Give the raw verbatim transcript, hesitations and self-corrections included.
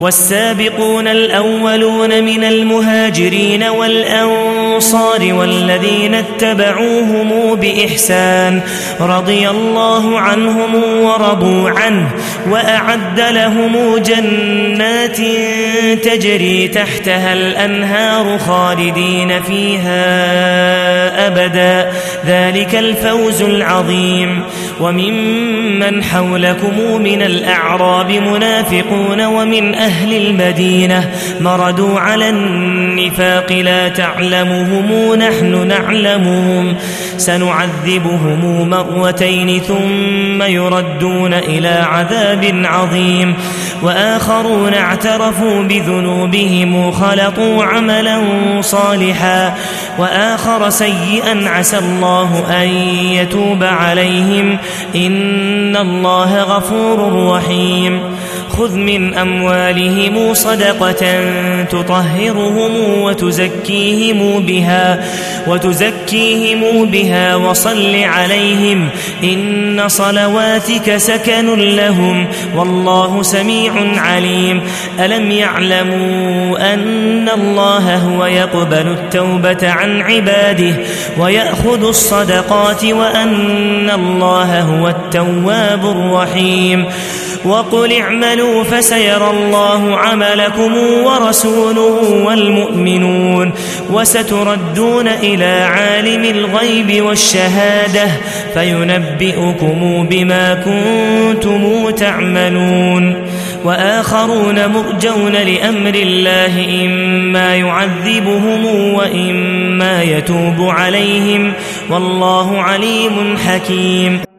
والسابقون الأولون من المهاجرين والأنصار والذين اتبعوهم بإحسان رضي الله عنهم ورضوا عنه وأعد لهم جنات تجري تحتها الأنهار خالدين فيها أبدا ذلك الفوز العظيم. وممن حولكم من الأعراب منافقون ومن أهل المدينة مردوا على النفاق لا تعلمهم نحن نعلمهم سنعذبهم مرتين ثم يردون إلى عذاب عظيم. وآخرون اعترفوا بذنوبهم خلطوا عملا صالحا وآخر سيئا عسى الله أن يتوب عليهم إن الله غفور رحيم. خذ من أموالهم صدقة تطهرهم وتزكيهم بها وتزكيهم بها وصل عليهم إن صلواتك سكن لهم والله سميع عليم. ألم يعلموا أن الله هو يقبل التوبة عن عباده ويأخذ الصدقات وأن الله هو التواب الرحيم. وقل اعملوا فسيرى الله عملكم ورسوله والمؤمنون وستردون إلى عالم الغيب والشهادة فينبئكم بما كنتم تعملون. وآخرون مرجون لأمر الله إما يعذبهم وإما يتوب عليهم والله عليم حكيم.